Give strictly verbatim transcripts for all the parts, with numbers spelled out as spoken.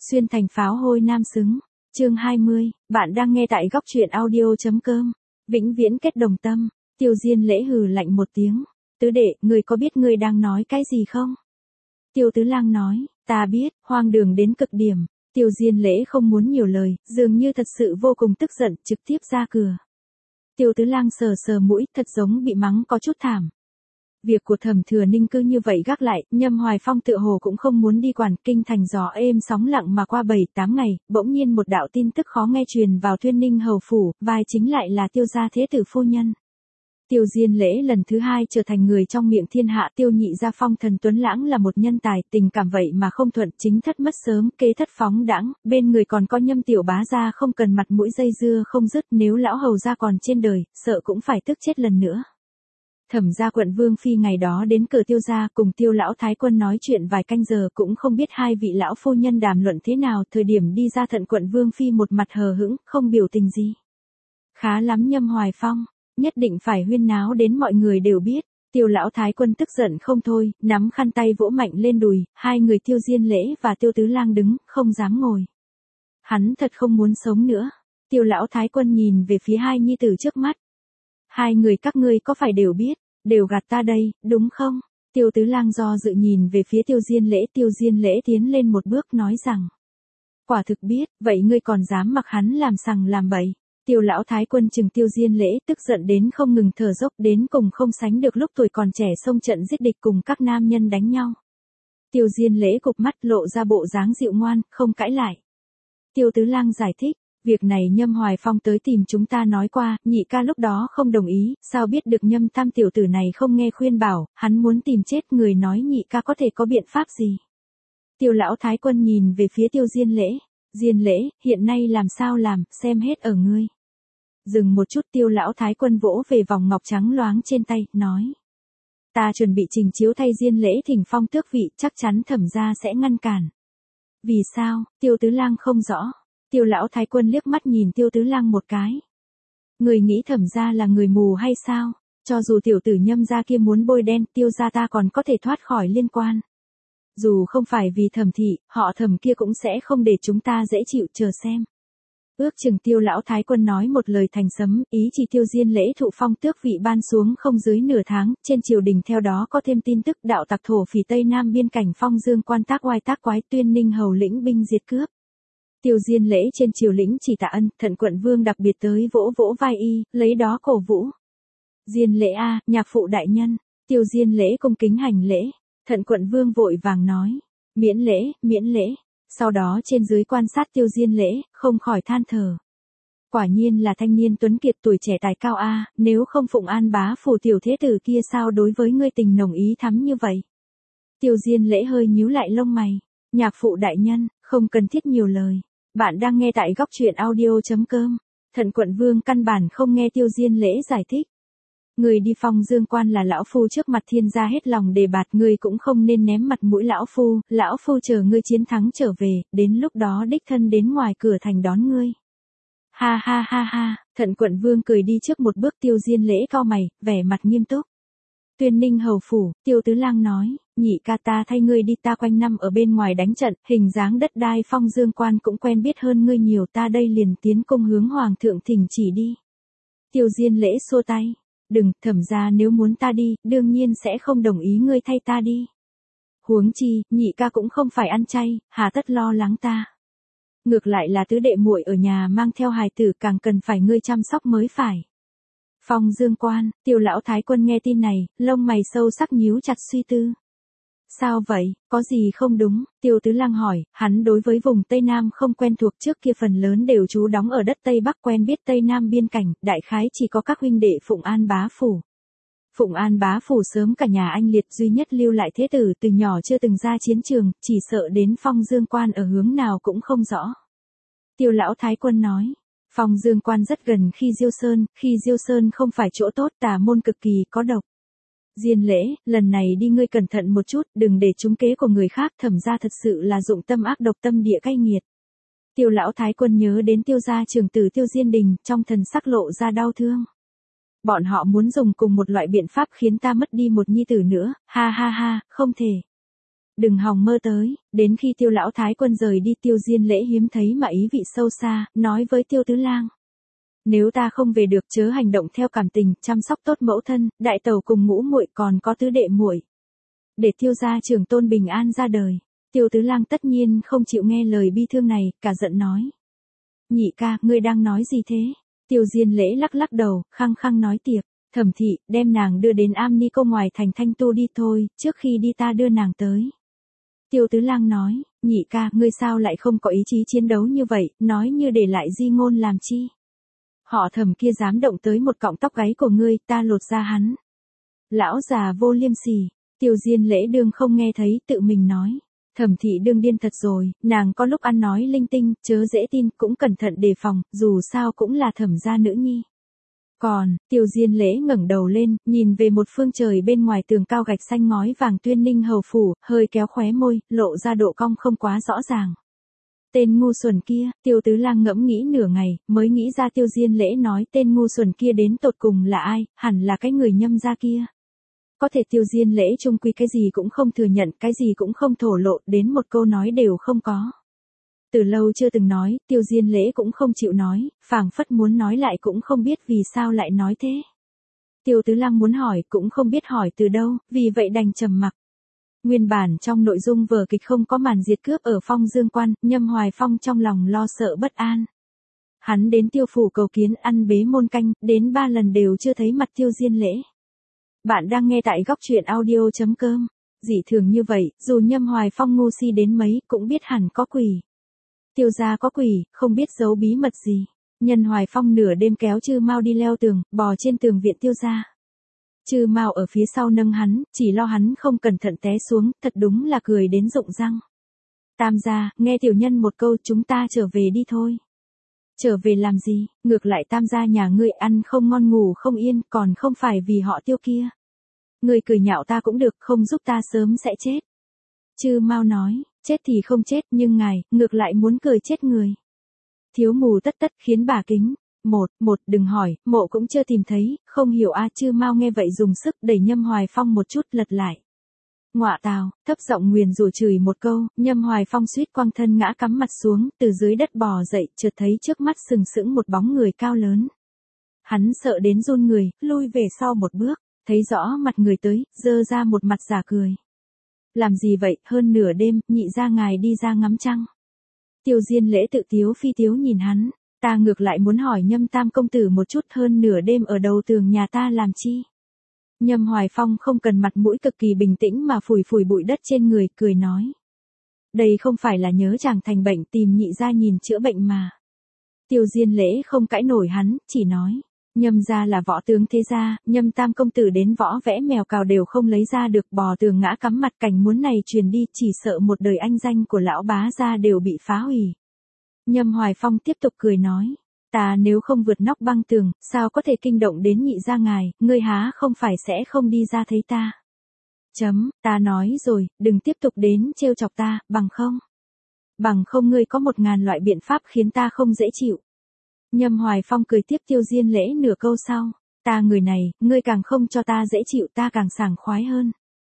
Xuyên thành pháo hôi nam xứng. Chương hai mươi, bạn đang nghe tại góc truyện audio.com. Vĩnh viễn kết đồng tâm. Tiêu Diên Lễ hừ lạnh một tiếng. Tứ đệ, ngươi có biết ngươi đang nói cái gì không? Tiêu Tứ Lang nói, ta biết, hoang đường đến cực điểm. Tiêu Diên Lễ không muốn nhiều lời, dường như thật sự vô cùng tức giận, trực tiếp ra cửa. Tiêu Tứ Lang sờ sờ mũi, thật giống bị mắng có chút thảm. Việc của Thẩm Thừa Ninh cứ như vậy gác lại, Nhâm Hoài Phong tựa hồ cũng không muốn đi quản, kinh thành gió êm sóng lặng mà qua bảy tám ngày, bỗng nhiên một đạo tin tức khó nghe truyền vào Thuyên Ninh hầu phủ, vai chính lại là Tiêu gia thế tử phu nhân. Tiêu Diên Lễ lần thứ hai trở thành người trong miệng thiên hạ. Tiêu nhị gia phong thần tuấn lãng là một nhân tài, tình cảm vậy mà không thuận, chính thất mất sớm, kế thất phóng đãng, bên người còn có Nhâm tiểu bá gia không cần mặt mũi dây dưa không dứt, nếu lão hầu gia còn trên đời, sợ cũng phải tức chết lần nữa. Thẩm gia quận vương phi ngày đó đến cửa Tiêu gia cùng Tiêu lão thái quân nói chuyện vài canh giờ, cũng không biết hai vị lão phu nhân đàm luận thế nào, thời điểm đi ra Thận quận vương phi một mặt hờ hững, không biểu tình gì. Khá lắm Nhâm Hoài Phong, nhất định phải huyên náo đến mọi người đều biết. Tiêu lão thái quân tức giận không thôi, nắm khăn tay vỗ mạnh lên đùi, hai người Tiêu Diên Lễ và Tiêu Tứ Lang đứng, không dám ngồi. Hắn thật không muốn sống nữa. Tiêu lão thái quân nhìn về phía hai nhi tử trước mắt. Hai người các ngươi có phải đều biết, đều gạt ta đây, đúng không? Tiêu Tứ Lang do dự nhìn về phía Tiêu Diên Lễ, Tiêu Diên Lễ tiến lên một bước nói rằng. Quả thực biết, vậy ngươi còn dám mặc hắn làm sằng làm bậy. Tiêu lão thái quân chừng Tiêu Diên Lễ, tức giận đến không ngừng thở dốc, đến cùng không sánh được lúc tuổi còn trẻ xông trận giết địch cùng các nam nhân đánh nhau. Tiêu Diên Lễ cụp mắt lộ ra bộ dáng dịu ngoan, không cãi lại. Tiêu Tứ Lang giải thích, việc này Nhâm Hoài Phong tới tìm chúng ta nói qua, nhị ca lúc đó không đồng ý, sao biết được Nhâm tam tiểu tử này không nghe khuyên bảo, hắn muốn tìm chết người, nói nhị ca có thể có biện pháp gì. Tiêu lão thái quân nhìn về phía Tiêu Diên Lễ. Diên Lễ, hiện nay làm sao làm, xem hết ở ngươi. Dừng một chút, Tiêu lão thái quân vỗ về vòng ngọc trắng loáng trên tay, nói. Ta chuẩn bị trình chiếu thay Diên Lễ thỉnh phong tước vị, chắc chắn Thẩm gia sẽ ngăn cản. Vì sao? Tiêu Tứ Lang không rõ. Tiêu lão thái quân liếc mắt nhìn Tiêu Tứ Lang một cái. Người nghĩ Thẩm gia là người mù hay sao? Cho dù tiểu tử Nhâm gia kia muốn bôi đen, Tiêu gia ta còn có thể thoát khỏi liên quan. Dù không phải vì Thẩm thị, họ Thẩm kia cũng sẽ không để chúng ta dễ chịu, chờ xem. Ước chừng Tiêu lão thái quân nói một lời thành sấm, ý chỉ Tiêu Diên Lễ thụ phong tước vị ban xuống không dưới nửa tháng, trên triều đình theo đó có thêm tin tức đạo tặc thổ phỉ Tây Nam biên cảnh Phong Dương quan tác oai tác quái, Tuyên Ninh hầu lĩnh binh diệt cướp. Tiêu Diên Lễ trên triều lĩnh chỉ tạ ân, Thận quận vương đặc biệt tới vỗ vỗ vai y, lấy đó cổ vũ. Diên Lễ a, nhạc phụ đại nhân. Tiêu Diên Lễ cung kính hành lễ. Thận quận vương vội vàng nói, miễn lễ, miễn lễ. Sau đó trên dưới quan sát Tiêu Diên Lễ, không khỏi than thở. Quả nhiên là thanh niên tuấn kiệt, tuổi trẻ tài cao a, nếu không Phụng An bá phủ tiểu thế tử kia sao đối với ngươi tình nồng ý thắm như vậy. Tiêu Diên Lễ hơi nhíu lại lông mày. Nhạc phụ đại nhân, không cần thiết nhiều lời. Bạn đang nghe tại góc truyện audio.com. Thận quận vương căn bản không nghe Tiêu Diên Lễ giải thích. Người đi Phong Dương quan là lão phu trước mặt thiên gia hết lòng đề bạt, ngươi cũng không nên ném mặt mũi lão phu, lão phu chờ ngươi chiến thắng trở về, đến lúc đó đích thân đến ngoài cửa thành đón ngươi. Ha ha ha ha, Thận quận vương cười đi trước một bước. Tiêu Diên Lễ cau mày, vẻ mặt nghiêm túc. Tuyên Ninh hầu phủ, Tiêu Tứ Lang nói, nhị ca ta thay ngươi đi, ta quanh năm ở bên ngoài đánh trận, hình dáng đất đai Phong Dương quan cũng quen biết hơn ngươi nhiều, ta đây liền tiến cung hướng hoàng thượng thỉnh chỉ đi. Tiêu Diên Lễ xua tay. Đừng, Thẩm gia nếu muốn ta đi, đương nhiên sẽ không đồng ý ngươi thay ta đi. Huống chi, nhị ca cũng không phải ăn chay, hà tất lo lắng ta. Ngược lại là tứ đệ muội ở nhà mang theo hài tử, càng cần phải ngươi chăm sóc mới phải. Phong Dương quan, Tiêu lão thái quân nghe tin này, lông mày sâu sắc nhíu chặt suy tư. Sao vậy, có gì không đúng? Tiêu Tứ Lang hỏi, hắn đối với vùng Tây Nam không quen thuộc, trước kia phần lớn đều trú đóng ở đất Tây Bắc, quen biết Tây Nam biên cảnh, đại khái chỉ có các huynh đệ Phụng An bá phủ. Phụng An bá phủ sớm cả nhà anh liệt, duy nhất lưu lại thế tử từ nhỏ chưa từng ra chiến trường, chỉ sợ đến Phong Dương quan ở hướng nào cũng không rõ. Tiêu lão thái quân nói, Phong Dương quan rất gần khi Diêu Sơn, khi Diêu Sơn không phải chỗ tốt, tà môn cực kỳ có độc. Diên Lễ, lần này đi ngươi cẩn thận một chút, đừng để trúng kế của người khác, Thẩm gia thật sự là dụng tâm ác độc, tâm địa cay nghiệt. Tiêu lão thái quân nhớ đến Tiêu gia trưởng tử Tiêu Diên Đình, trong thần sắc lộ ra đau thương. Bọn họ muốn dùng cùng một loại biện pháp khiến ta mất đi một nhi tử nữa, ha ha ha, không thể. đừng hòng mơ tới. Đến khi Tiêu lão thái quân rời đi, Tiêu Diên Lễ hiếm thấy mà ý vị sâu xa, nói với Tiêu Tứ Lang. Nếu ta không về được chớ hành động theo cảm tình, chăm sóc tốt mẫu thân, đại tẩu cùng ngũ muội còn có tứ đệ muội. Để Tiêu gia trưởng tôn bình an ra đời. Tiêu Tứ Lang tất nhiên không chịu nghe lời bi thương này, cả giận nói. Nhị ca, ngươi đang nói gì thế? Tiêu Diên Lễ lắc lắc đầu, khăng khăng nói tiếp. Thẩm thị, đem nàng đưa đến Am Ni Cô ngoài thành Thanh Tu đi thôi, trước khi đi ta đưa nàng tới. Tiêu Tứ Lang nói, nhị ca, ngươi sao lại không có ý chí chiến đấu như vậy, nói như để lại di ngôn làm chi. Họ Thẩm kia dám động tới một cọng tóc gáy của ngươi, ta lột ra hắn. Lão già vô liêm sỉ. Tiêu Diên Lễ đương không nghe thấy, tự mình nói. Thẩm thị đương điên thật rồi, nàng có lúc ăn nói linh tinh, chớ dễ tin, cũng cẩn thận đề phòng, dù sao cũng là Thẩm gia nữ nhi. Còn, Tiêu Diên Lễ ngẩng đầu lên, nhìn về một phương trời bên ngoài tường cao gạch xanh ngói vàng Tuyên Ninh hầu phủ, hơi kéo khóe môi, lộ ra độ cong không quá rõ ràng. Tên ngu xuẩn kia, Tiêu Tứ Lang ngẫm nghĩ nửa ngày, mới nghĩ ra Tiêu Diên Lễ nói tên ngu xuẩn kia đến tột cùng là ai, hẳn là cái người Nhâm gia kia. Có thể Tiêu Diên Lễ chung quy cái gì cũng không thừa nhận, cái gì cũng không thổ lộ, đến một câu nói đều không có. Từ lâu chưa từng nói, Tiêu Diên Lễ cũng không chịu nói, phảng phất muốn nói lại cũng không biết vì sao lại nói thế. Tiêu Tứ Lang muốn hỏi cũng không biết hỏi từ đâu, vì vậy đành trầm mặc. Nguyên bản trong nội dung vở kịch không có màn diệt cướp ở Phong Dương Quan, Nhâm Hoài Phong trong lòng lo sợ bất an. Hắn đến Tiêu phủ cầu kiến ăn bế môn canh, đến ba lần đều chưa thấy mặt Tiêu Diên Lễ. Bạn đang nghe tại góc truyện audio chấm com. Dị thường như vậy, dù Nhâm Hoài Phong ngu si đến mấy, cũng biết hẳn có quỷ. Tiêu gia có quỷ, không biết giấu bí mật gì. Nhân Hoài Phong nửa đêm kéo Chư Mao đi leo tường, bò trên tường viện Tiêu gia. Chư Mao ở phía sau nâng hắn, chỉ lo hắn không cẩn thận té xuống, thật đúng là cười đến rụng răng. Tam gia, nghe tiểu nhân một câu, chúng ta trở về đi thôi. Trở về làm gì, ngược lại Tam gia nhà ngươi ăn không ngon ngủ không yên, còn không phải vì họ Tiêu kia. Ngươi cười nhạo ta cũng được, không giúp ta sớm sẽ chết. Chư Mao nói, chết thì không chết, nhưng ngài, ngược lại muốn cười chết người. Thiếu mù tất tất khiến bà kính. Một, một, đừng hỏi, mộ cũng chưa tìm thấy, không hiểu a. Chư Mao nghe vậy dùng sức đẩy Nhâm Hoài Phong một chút lật lại. Ngọa tào, thấp giọng nguyền rủa chửi một câu, Nhâm Hoài Phong suýt quăng thân ngã cắm mặt xuống, từ dưới đất bò dậy, chợt thấy trước mắt sừng sững một bóng người cao lớn. Hắn sợ đến run người, lui về sau một bước, thấy rõ mặt người tới, giơ ra một mặt giả cười. Làm gì vậy, hơn nửa đêm, nhị gia ngài đi ra ngắm trăng. Tiêu Diên Lễ tự tiếu phi tiếu nhìn hắn, ta ngược lại muốn hỏi Nhâm tam công tử một chút, hơn nửa đêm ở đầu tường nhà ta làm chi. Nhâm Hoài Phong không cần mặt mũi, cực kỳ bình tĩnh mà phủi phủi bụi đất trên người, cười nói. Đây không phải là nhớ chàng thành bệnh tìm nhị gia nhìn chữa bệnh mà. Tiêu Diên Lễ không cãi nổi hắn, chỉ nói. Nhâm gia là võ tướng thế gia, Nhâm tam công tử đến võ vẽ mèo cào đều không lấy ra được, bò tường ngã cắm mặt, cảnh muốn này truyền đi, chỉ sợ một đời anh danh của lão bá gia đều bị phá hủy. Nhâm Hoài Phong tiếp tục cười nói. Ta nếu không vượt nóc băng tường, sao có thể kinh động đến nhị gia ngài, ngươi há không phải sẽ không đi ra thấy ta. Chấm, ta nói rồi, đừng tiếp tục đến trêu chọc ta, bằng không. Bằng không ngươi có một ngàn loại biện pháp khiến ta không dễ chịu. Nhâm Hoài Phong cười tiếp. Tiêu Diên Lễ nửa câu sau, ta người này, ngươi càng không cho ta dễ chịu ta càng sảng khoái hơn.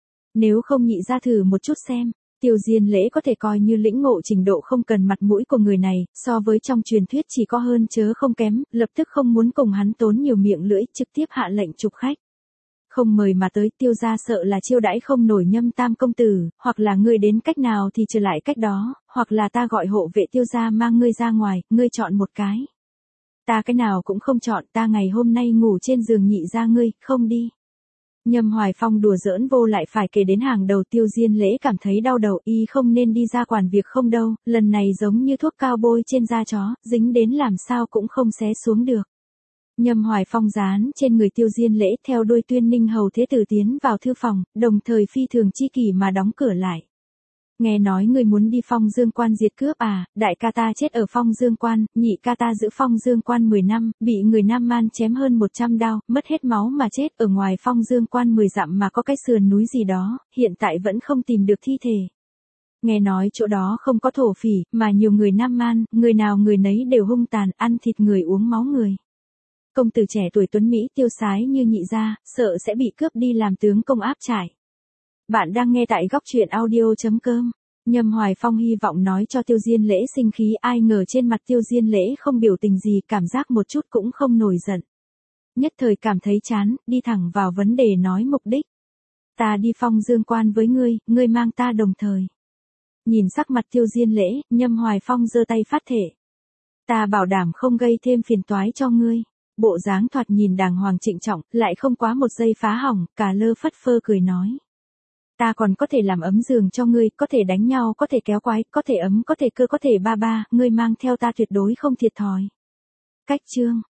Nếu không nhị ra thử một chút xem. Tiêu Diên Lễ có thể coi như lĩnh ngộ trình độ không cần mặt mũi của người này, so với trong truyền thuyết chỉ có hơn chớ không kém, lập tức không muốn cùng hắn tốn nhiều miệng lưỡi, trực tiếp hạ lệnh trục khách. Không mời mà tới, Tiêu gia sợ là chiêu đãi không nổi Nhâm tam công tử, hoặc là ngươi đến cách nào thì trở lại cách đó, hoặc là ta gọi hộ vệ Tiêu gia mang ngươi ra ngoài, ngươi chọn một cái. Ta cái nào cũng không chọn, ta ngày hôm nay ngủ trên giường nhị gia ngươi, không đi. Nhâm Hoài Phong đùa giỡn vô lại phải kể đến hàng đầu. Tiêu Diên Lễ cảm thấy đau đầu, y không nên đi ra quản việc không đâu, lần này giống như thuốc cao bôi trên da chó, dính đến làm sao cũng không xé xuống được. Nhâm Hoài Phong dán trên người Tiêu Diên Lễ theo đuôi Tuyên Ninh hầu thế tử tiến vào thư phòng, đồng thời phi thường chi kỷ mà đóng cửa lại. Nghe nói ngươi muốn đi Phong Dương Quan diệt cướp à, đại ca ta chết ở Phong Dương Quan, nhị ca ta giữ Phong Dương Quan mười năm, bị người Nam Man chém hơn một trăm đao, mất hết máu mà chết, ở ngoài Phong Dương Quan mười dặm mà có cái sườn núi gì đó, hiện tại vẫn không tìm được thi thể. Nghe nói chỗ đó không có thổ phỉ, mà nhiều người Nam Man, người nào người nấy đều hung tàn, ăn thịt người uống máu người. Công tử trẻ tuổi tuấn Mỹ tiêu sái như nhị gia, sợ sẽ bị cướp đi làm tướng công áp trải. Bạn đang nghe tại góc chuyện audio chấm com. Nhâm Hoài Phong hy vọng nói cho Tiêu Diên Lễ sinh khí, ai ngờ trên mặt Tiêu Diên Lễ không biểu tình gì, cảm giác một chút cũng không nổi giận. Nhất thời cảm thấy chán, đi thẳng vào vấn đề nói mục đích. Ta đi Phong Dương Quan với ngươi, ngươi mang ta đồng thời. Nhìn sắc mặt Tiêu Diên Lễ, Nhâm Hoài Phong giơ tay phát thệ. Ta bảo đảm không gây thêm phiền toái cho ngươi. Bộ dáng thoạt nhìn đàng hoàng trịnh trọng, lại không quá một giây phá hỏng, cà lơ phất phơ cười nói. Ta còn có thể làm ấm giường cho ngươi, có thể đánh nhau, có thể kéo quái, có thể ấm, có thể cơ, có thể ba ba, ngươi mang theo ta tuyệt đối không thiệt thòi. Cách chương.